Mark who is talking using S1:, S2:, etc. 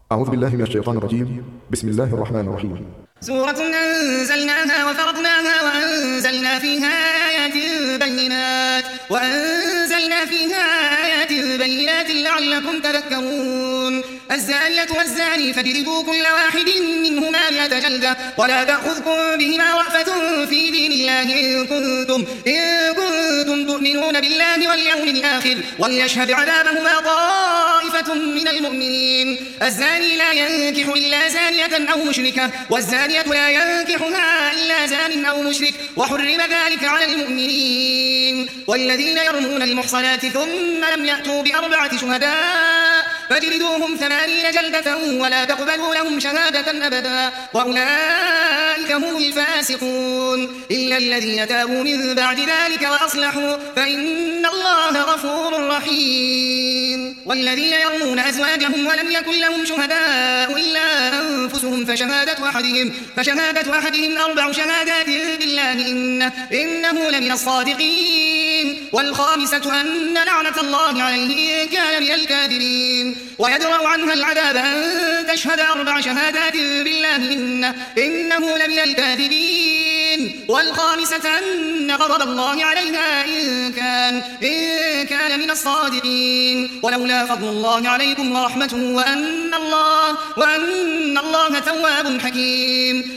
S1: أعوذ بالله من الشيطان الرجيم. بسم الله الرحمن الرحيم.
S2: سورة أنزلناها وفرضناها وأنزلنا فيها آيات بينات لعلكم تذكرون. الزانية والزاني فاجلدوا كل واحد منهما 100 جلدة ولا تأخذكم بهما رأفة في دين الله إن كنتم تؤمنون بالله واليوم الآخر وليشهد عذابهما طائفة من المؤمنين. الزاني لا ينكح إلا زانية أو مشركة والزانية لا ينكحها إلا زان أو مشرك وحرم ذلك على المؤمنين. والذين يرمون المحصنات ثم لم يأتوا ب4 شهداء فاجلدوهم 80 جلدة ولا تقبلوا لهم شهادة أبدا وأولئك هم الفاسقون إلا الذين تابوا من بعد ذلك وأصلحوا فإن الله غفور رحيم. والذين يرمون أزواجهم ولم يكن لهم شهداء إلا أنفسهم فشهادة أحدهم 4 شهادات بالله إنه لمن الصادقين. والخامسة أن لعنة الله عليه إن كان من الكاذبين. ويدرأ عنها العذاب أن تشهد 4 شهادات بالله إنه لمن الكاذبين. والخامسة أن غضب الله عليها إن كان من الصادقين. ولولا فضل الله عليكم ورحمته وأن الله تواب حكيم.